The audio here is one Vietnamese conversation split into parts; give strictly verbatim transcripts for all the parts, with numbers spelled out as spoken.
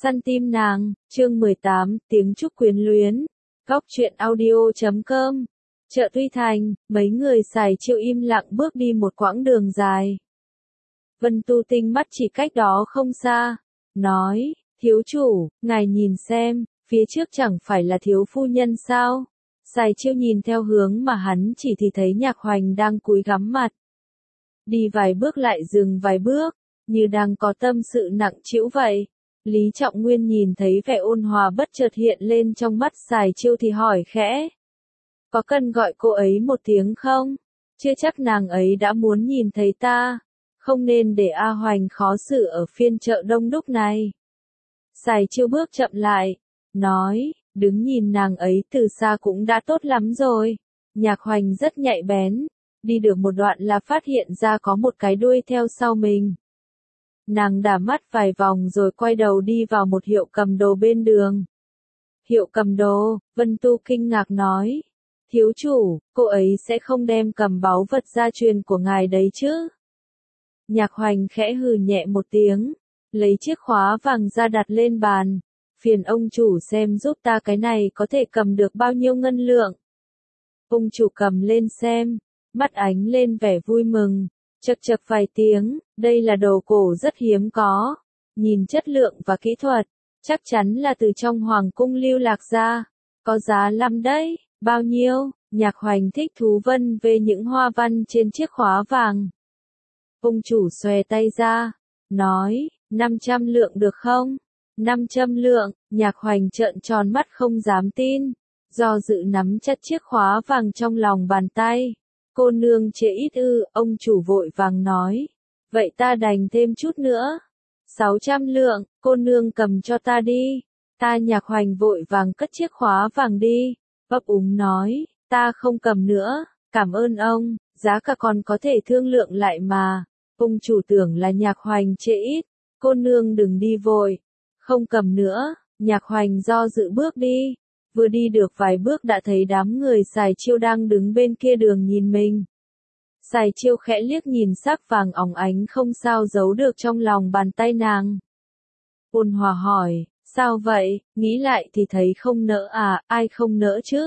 Săn tim nàng, chương mười tám, tiếng trúc quyến luyến. Góc truyện audio chấm com. Chợ Tuy Thành, mấy người xài chiêu im lặng bước đi một quãng đường dài. Vân Tu tinh mắt chỉ cách đó không xa, nói, thiếu chủ, ngài nhìn xem, phía trước chẳng phải là thiếu phu nhân sao? Xài chiêu nhìn theo hướng mà hắn chỉ thì thấy Nhạc Hoành đang cúi gắm mặt. Đi vài bước lại dừng vài bước, như đang có tâm sự nặng trĩu vậy. Lý Trọng Nguyên nhìn thấy vẻ ôn hòa bất chợt hiện lên trong mắt xài chiêu thì hỏi khẽ. Có cần gọi cô ấy một tiếng không? Chưa chắc nàng ấy đã muốn nhìn thấy ta. Không nên để A Hoành khó xử ở phiên chợ đông đúc này. Xài chiêu bước chậm lại, nói, đứng nhìn nàng ấy từ xa cũng đã tốt lắm rồi. Nhạc Hoành rất nhạy bén, đi được một đoạn là phát hiện ra có một cái đuôi theo sau mình. Nàng đảo mắt vài vòng rồi quay đầu đi vào một hiệu cầm đồ bên đường. Hiệu cầm đồ, Vân Tu kinh ngạc nói. Thiếu chủ, cô ấy sẽ không đem cầm báu vật gia truyền của ngài đấy chứ? Nhạc Hoành khẽ hừ nhẹ một tiếng, lấy chiếc khóa vàng ra đặt lên bàn. Phiền ông chủ xem giúp ta cái này có thể cầm được bao nhiêu ngân lượng. Ông chủ cầm lên xem, mắt ánh lên vẻ vui mừng. Chậc chậc vài tiếng, đây là đồ cổ rất hiếm có. Nhìn chất lượng và kỹ thuật, chắc chắn là từ trong hoàng cung lưu lạc ra. Có giá lắm đấy, bao nhiêu? Nhạc Hoành thích thú vân về những hoa văn trên chiếc khóa vàng. Ông chủ xòe tay ra, nói, năm trăm lượng được không? năm trăm lượng, Nhạc Hoành trợn tròn mắt không dám tin. Do dự nắm chặt chiếc khóa vàng trong lòng bàn tay. Cô nương chê ít ư, ông chủ vội vàng nói. Vậy ta đành thêm chút nữa. sáu trăm lượng, cô nương cầm cho ta đi. Ta Nhạc Hoành vội vàng cất chiếc khóa vàng đi. Ấp úng nói, ta không cầm nữa, cảm ơn ông, giá cả còn có thể thương lượng lại mà. Ông chủ tưởng là Nhạc Hoành chê ít, cô nương đừng đi vội. Không cầm nữa, Nhạc Hoành do dự bước đi. Vừa đi được vài bước đã thấy đám người xài chiêu đang đứng bên kia đường nhìn mình. Xài chiêu khẽ liếc nhìn sắc vàng óng ánh không sao giấu được trong lòng bàn tay nàng. Ôn hòa hỏi, sao vậy, nghĩ lại thì thấy không nỡ à, ai không nỡ chứ?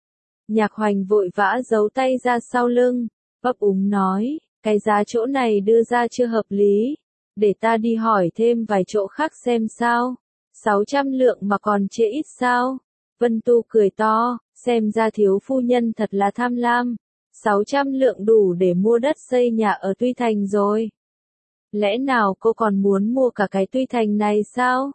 Nhạc Hoành vội vã giấu tay ra sau lưng, ấp úng nói, cái giá chỗ này đưa ra chưa hợp lý, để ta đi hỏi thêm vài chỗ khác xem sao. sáu trăm lượng mà còn chê ít sao? Vân Tu cười to, xem ra thiếu phu nhân thật là tham lam. sáu trăm lượng đủ để mua đất xây nhà ở Tuy Thành rồi. Lẽ nào cô còn muốn mua cả cái Tuy Thành này sao?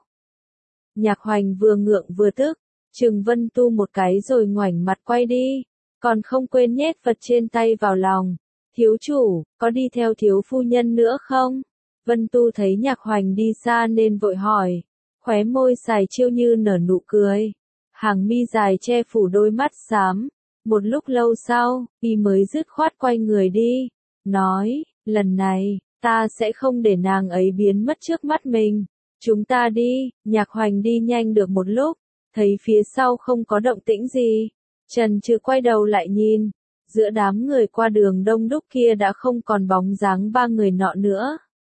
Nhạc Hoành vừa ngượng vừa tức, trừng Vân Tu một cái rồi ngoảnh mặt quay đi, còn không quên nhét vật trên tay vào lòng. Thiếu chủ, có đi theo thiếu phu nhân nữa không? Vân Tu thấy Nhạc Hoành đi xa nên vội hỏi, khóe môi xài chiêu như nở nụ cười. Hàng mi dài che phủ đôi mắt xám. Một lúc lâu sau, y mới dứt khoát quay người đi. Nói, lần này, ta sẽ không để nàng ấy biến mất trước mắt mình. Chúng ta đi. Nhạc Hoành đi nhanh được một lúc, thấy phía sau không có động tĩnh gì. Trần Trừ quay đầu lại nhìn. Giữa đám người qua đường đông đúc kia đã không còn bóng dáng ba người nọ nữa.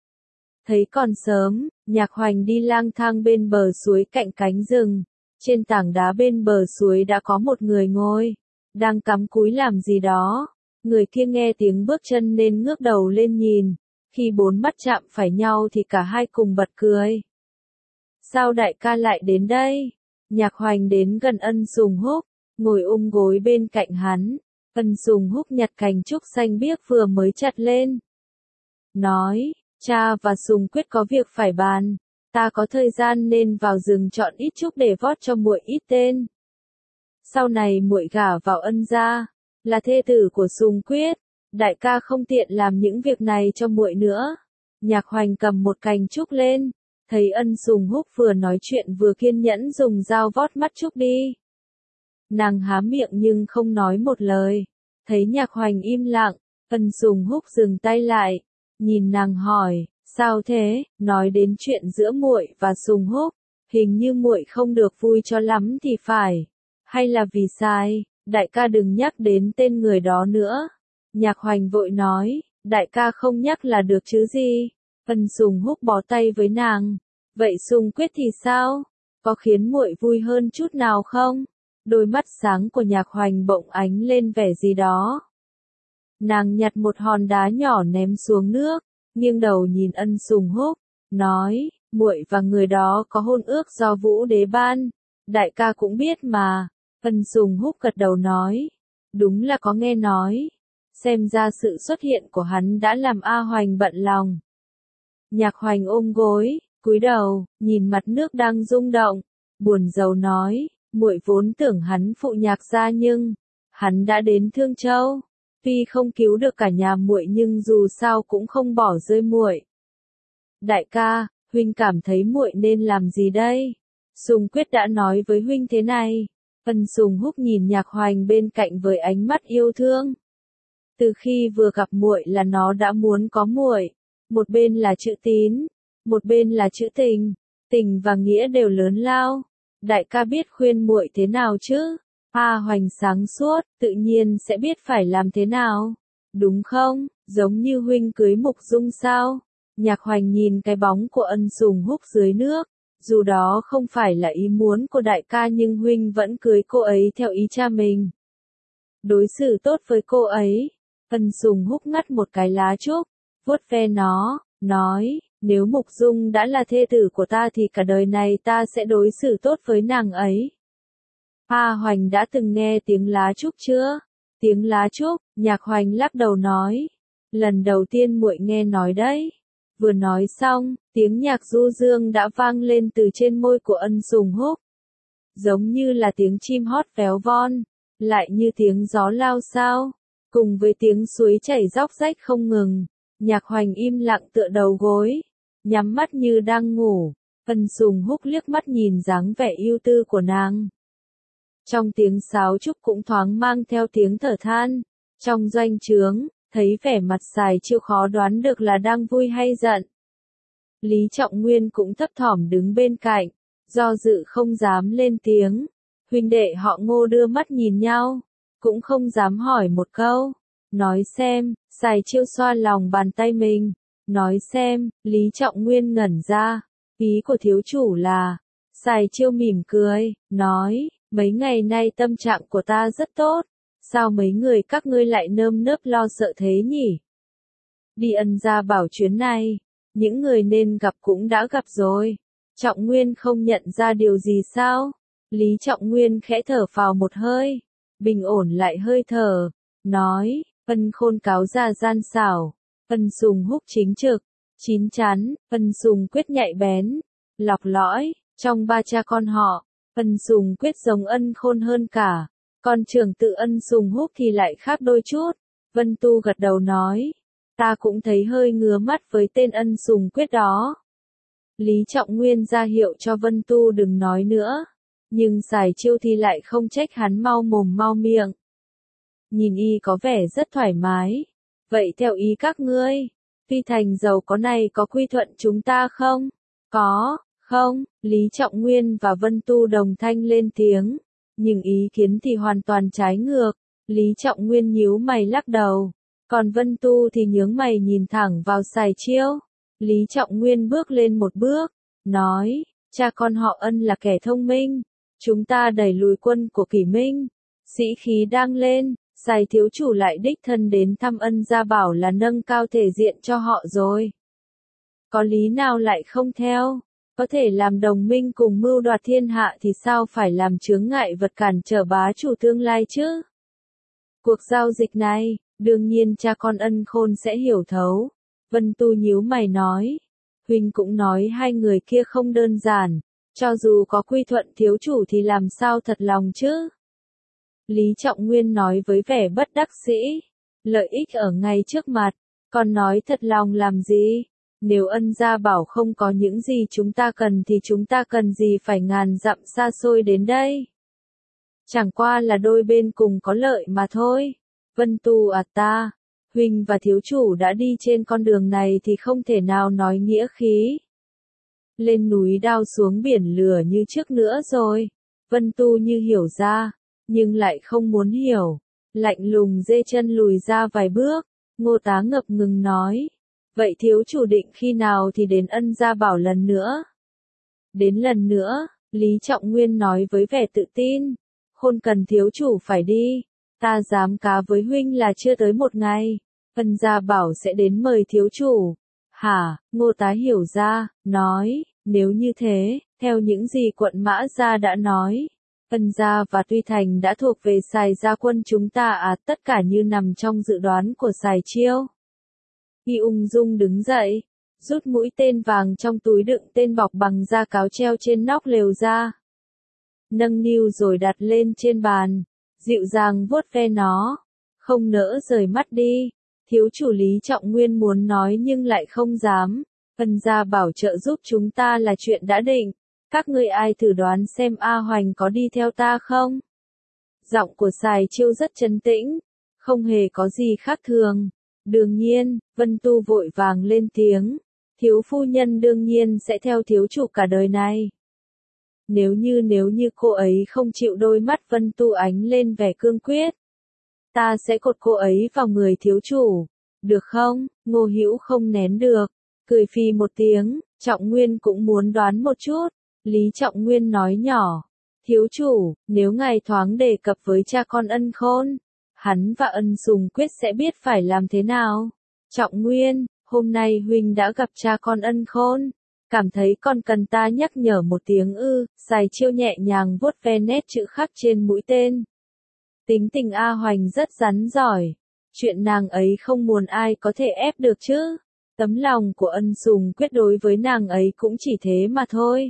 Thấy còn sớm, Nhạc Hoành đi lang thang bên bờ suối cạnh cánh rừng. Trên tảng đá bên bờ suối đã có một người ngồi, đang cắm cúi làm gì đó. Người kia nghe tiếng bước chân nên ngước đầu lên nhìn. Khi bốn mắt chạm phải nhau thì cả hai cùng bật cười. Sao đại ca lại đến đây? Nhạc Hoành đến gần Ân Sùng Húc, ngồi ôm gối bên cạnh hắn. Ân Sùng Húc nhặt cành trúc xanh biếc vừa mới chặt lên. Nói, cha và Sùng Quyết có việc phải bàn. Ta có thời gian nên vào rừng chọn ít trúc để vót cho muội ít tên. Sau này muội gả vào Ân gia, là thê tử của Sùng Quyết, đại ca không tiện làm những việc này cho muội nữa. Nhạc Hoành cầm một cành trúc lên, thấy Ân Sùng Húc vừa nói chuyện vừa kiên nhẫn dùng dao vót mắt trúc đi. Nàng há miệng nhưng không nói một lời. Thấy Nhạc Hoành im lặng, Ân Sùng Húc dừng tay lại, nhìn nàng hỏi. Sao thế? Nói đến chuyện giữa muội và Sùng Húc, hình như muội không được vui cho lắm thì phải. Hay là vì sai? Đại ca đừng nhắc đến tên người đó nữa. Nhạc Hoành vội nói, đại ca không nhắc là được chứ gì. Ân Sùng Húc bó tay với nàng, Vậy Sùng Quyết thì sao? Có khiến muội vui hơn chút nào không? Đôi mắt sáng của Nhạc Hoành bỗng ánh lên vẻ gì đó. Nàng nhặt một hòn đá nhỏ ném xuống nước, nghiêng đầu nhìn Ân Sùng Húc, nói, muội và người đó có hôn ước do Vũ Đế ban, đại ca cũng biết mà. Ân Sùng Húc gật đầu nói, đúng là có nghe nói. Xem ra sự xuất hiện của hắn đã làm A Hoành bận lòng. Nhạc Hoành ôm gối, cúi đầu, nhìn mặt nước đang rung động, buồn rầu nói, muội vốn tưởng hắn phụ Nhạc gia nhưng hắn đã đến Thương Châu, tuy không cứu được cả nhà muội nhưng dù sao cũng không bỏ rơi muội. Đại ca, huynh cảm thấy muội nên làm gì đây? Sùng Quyết đã nói với huynh thế này. Ân Sùng Húc nhìn Nhạc Hoành bên cạnh với ánh mắt yêu thương. Từ khi vừa gặp muội là nó đã muốn có muội, một bên là chữ tín, một bên là chữ tình, tình và nghĩa đều lớn lao. Đại ca biết khuyên muội thế nào chứ? A Hoành sáng suốt, tự nhiên sẽ biết phải làm thế nào, đúng không? Giống như huynh cưới Mục Dung sao? Nhạc Hoành nhìn cái bóng của Ân Sùng Húc dưới nước, dù đó không phải là ý muốn của đại ca nhưng huynh vẫn cưới cô ấy theo ý cha mình. Đối xử tốt với cô ấy. Ân Sùng Húc ngắt một cái lá trúc, vuốt ve nó, nói, nếu Mục Dung đã là thê tử của ta thì cả đời này ta sẽ đối xử tốt với nàng ấy. A Hoành đã từng nghe tiếng lá trúc chưa? Tiếng lá trúc, Nhạc Hoành lắc đầu nói, lần đầu tiên muội nghe nói đấy. Vừa nói xong, tiếng nhạc du dương đã vang lên từ trên môi của Ân Sùng Húc. Giống như là tiếng chim hót véo von, lại như tiếng gió lao sao, cùng với tiếng suối chảy róc rách không ngừng. Nhạc Hoành im lặng tựa đầu gối, nhắm mắt như đang ngủ. Ân Sùng Húc liếc mắt nhìn dáng vẻ ưu tư của nàng. Trong tiếng sáo trúc cũng thoáng mang theo tiếng thở than. Trong doanh trướng, thấy vẻ mặt Sài Chiêu khó đoán được là đang vui hay giận. Lý Trọng Nguyên cũng thấp thỏm đứng bên cạnh, do dự không dám lên tiếng. Huynh đệ họ Ngô đưa mắt nhìn nhau, cũng không dám hỏi một câu. Nói xem, Sài Chiêu xoa lòng bàn tay mình. Nói xem, Lý Trọng Nguyên ngẩn ra. Ý của thiếu chủ là, Sài Chiêu mỉm cười, nói, mấy ngày nay tâm trạng của ta rất tốt. Sao mấy người các ngươi lại nơm nớp lo sợ thế nhỉ? Đi Ân gia bảo chuyến này, những người nên gặp cũng đã gặp rồi. Trọng Nguyên không nhận ra điều gì sao? Lý Trọng Nguyên khẽ thở phào một hơi, bình ổn lại hơi thở, nói, Ân Khôn cáo ra gian xảo, Ân Sùng Húc chính trực, chín chắn, Ân Sùng Quyết nhạy bén, lọc lõi. Trong ba cha con họ, Ân Sùng Quyết giống Ân Khôn hơn cả. Còn trưởng tự Ân Sùng Húc thì lại khác đôi chút. Vân Tu gật đầu nói, ta cũng thấy hơi ngứa mắt với tên Ân Sùng Quyết đó. Lý Trọng Nguyên ra hiệu cho Vân Tu đừng nói nữa, nhưng Sài Chiêu thì lại không trách hắn mau mồm mau miệng. Nhìn y có vẻ rất thoải mái. Vậy theo ý các ngươi, Phi Thành giàu có này có quy thuận chúng ta không? Có, không? Lý Trọng Nguyên và Vân Tu đồng thanh lên tiếng. Nhưng ý kiến thì hoàn toàn trái ngược. Lý Trọng Nguyên nhíu mày lắc đầu, còn Vân Tu thì nhướng mày nhìn thẳng vào Sài Chiêu. Lý Trọng Nguyên bước lên một bước, nói, cha con họ Ân là kẻ thông minh, chúng ta đẩy lùi quân của Kỷ Minh, sĩ khí đang lên, Sài thiếu chủ lại đích thân đến thăm Ân gia bảo là nâng cao thể diện cho họ rồi. Có lý nào lại không theo? Có thể làm đồng minh cùng mưu đoạt thiên hạ thì sao phải làm chướng ngại vật cản trở bá chủ tương lai chứ? Cuộc giao dịch này, đương nhiên cha con Ân Khôn sẽ hiểu thấu. Vân Tu nhíu mày nói, huynh cũng nói hai người kia không đơn giản, cho dù có quy thuận thiếu chủ thì làm sao thật lòng chứ? Lý Trọng Nguyên nói với vẻ bất đắc dĩ, lợi ích ở ngay trước mặt, còn nói thật lòng làm gì? Nếu Ân gia bảo không có những gì chúng ta cần thì chúng ta cần gì phải ngàn dặm xa xôi đến đây? Chẳng qua là đôi bên cùng có lợi mà thôi. Vân Tu à ta, huynh và thiếu chủ đã đi trên con đường này thì không thể nào nói nghĩa khí. Lên núi đao xuống biển lửa như trước nữa rồi. Vân Tu như hiểu ra, nhưng lại không muốn hiểu. Lạnh lùng dê chân lùi ra vài bước, Ngô Tá ngập ngừng nói. Vậy thiếu chủ định khi nào thì đến Ân gia bảo lần nữa? Đến lần nữa, Lý Trọng Nguyên nói với vẻ tự tin, Khôn cần thiếu chủ phải đi, ta dám cá với huynh là chưa tới một ngày, Ân gia bảo sẽ đến mời thiếu chủ. Hả, Ngô Tá hiểu ra, nói, nếu như thế, theo những gì quận Mã Gia đã nói, Ân gia và Tuy Thành đã thuộc về Sài gia quân chúng ta à, tất cả như nằm trong dự đoán của Sài Chiêu. Y ung dung đứng dậy, rút mũi tên vàng trong túi đựng tên bọc bằng da cáo treo trên nóc lều ra. Nâng niu rồi đặt lên trên bàn, dịu dàng vuốt ve nó, không nỡ rời mắt đi. Thiếu chủ Lý Trọng Nguyên muốn nói nhưng lại không dám. Ân gia bảo trợ giúp chúng ta là chuyện đã định. Các ngươi ai thử đoán xem A Hoành có đi theo ta không? Giọng của Sài Chiêu rất trấn tĩnh, không hề có gì khác thường. Đương nhiên, Vân Tu vội vàng lên tiếng, thiếu phu nhân đương nhiên sẽ theo thiếu chủ cả đời này. Nếu như nếu như cô ấy không chịu, đôi mắt Vân Tu ánh lên vẻ cương quyết. Ta sẽ cột cô ấy vào người thiếu chủ, được không? Ngô Hữu không nén được, cười phì một tiếng. Trọng Nguyên cũng muốn đoán một chút. Lý Trọng Nguyên nói nhỏ, thiếu chủ, nếu ngài thoáng đề cập với cha con Ân Khôn, hắn và Ân Sùng Quyết sẽ biết phải làm thế nào. Trọng Nguyên, hôm nay huynh đã gặp cha con Ân Khôn, cảm thấy còn cần ta nhắc nhở một tiếng ư? Sài Chiêu nhẹ nhàng vuốt ve nét chữ khắc trên mũi tên. Tính tình A Hoành rất rắn giỏi, chuyện nàng ấy không muốn ai có thể ép được chứ. Tấm lòng của Ân Sùng Quyết đối với nàng ấy cũng chỉ thế mà thôi.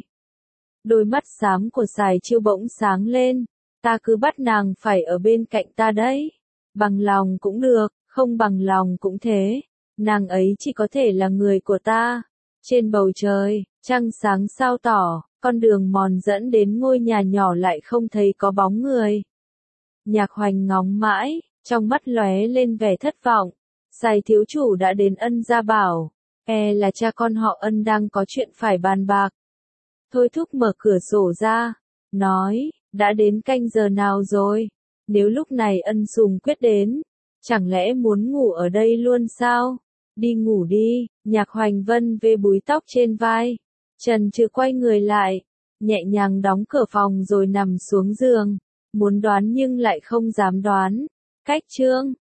Đôi mắt xám của Sài Chiêu bỗng sáng lên, ta cứ bắt nàng phải ở bên cạnh ta đấy. Bằng lòng cũng được, không bằng lòng cũng thế. Nàng ấy chỉ có thể là người của ta. Trên bầu trời, trăng sáng sao tỏ, con đường mòn dẫn đến ngôi nhà nhỏ lại không thấy có bóng người. Nhạc Hoành ngóng mãi, trong mắt lóe lên vẻ thất vọng. Sài thiếu chủ đã đến Ân gia bảo, e là cha con họ Ân đang có chuyện phải bàn bạc. Thôi Thúc mở cửa sổ ra, nói, đã đến canh giờ nào rồi? Nếu lúc này Ân Sùng Quyết đến, chẳng lẽ muốn ngủ ở đây luôn sao? Đi ngủ đi. Nhạc Hoành vân vê búi tóc trên vai, chần chừ quay người lại, nhẹ nhàng đóng cửa phòng rồi nằm xuống giường, muốn đoán nhưng lại không dám đoán. Cách chương